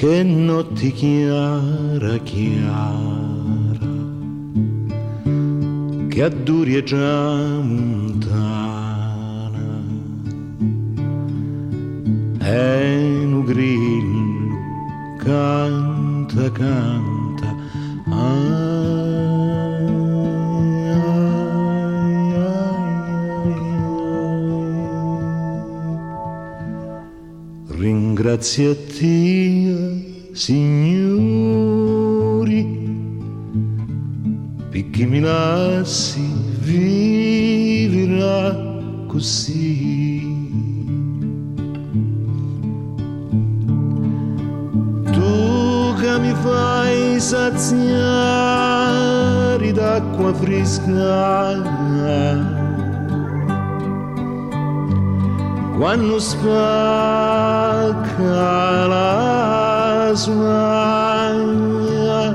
Che notte chiara, chiara, che adduri e tramontana, e un grillo canta, canta, ringrazia Dio, signori, perché mi lasci vivere così. Tu che mi fai saziare d'acqua fresca, quando spacca la smania,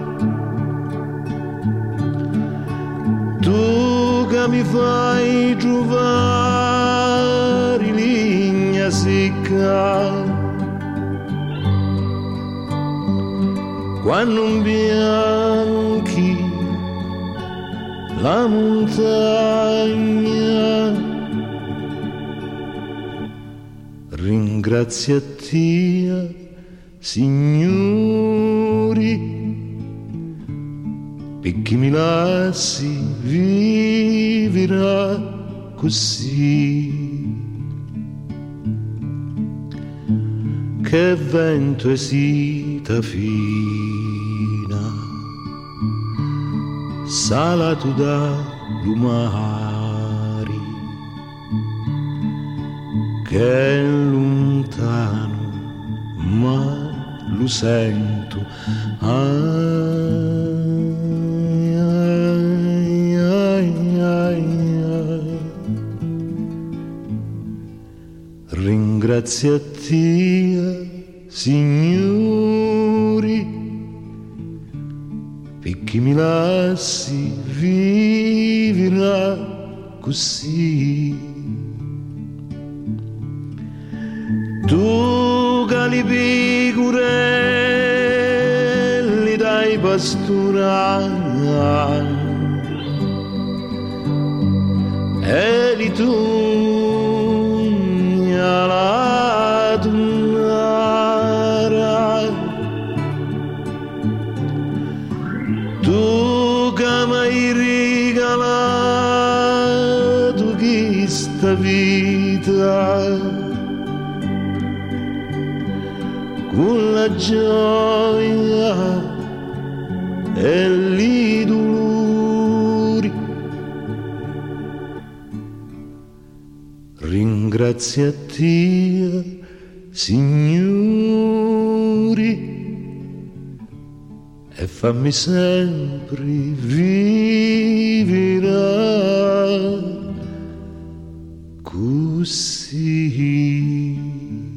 tu che mi fai trovare linea secca, quando bianchi la montagna. Ringrazia Dio, signori, perché mi lasci vivere così. Che vento e sita fina, salato dal mare, che è lontano, ma lo sento. Ai, ai, ai, ai, ai. Ringrazia Dio, signori, perché mi lasci vivere così. Tu che li pecorelli dai pasturare e li tugni alla tunnara, tu che mi hai regalato questa vita con la gioia e i dolori. Ringrazia Dio, signori, e fammi sempre vivere così.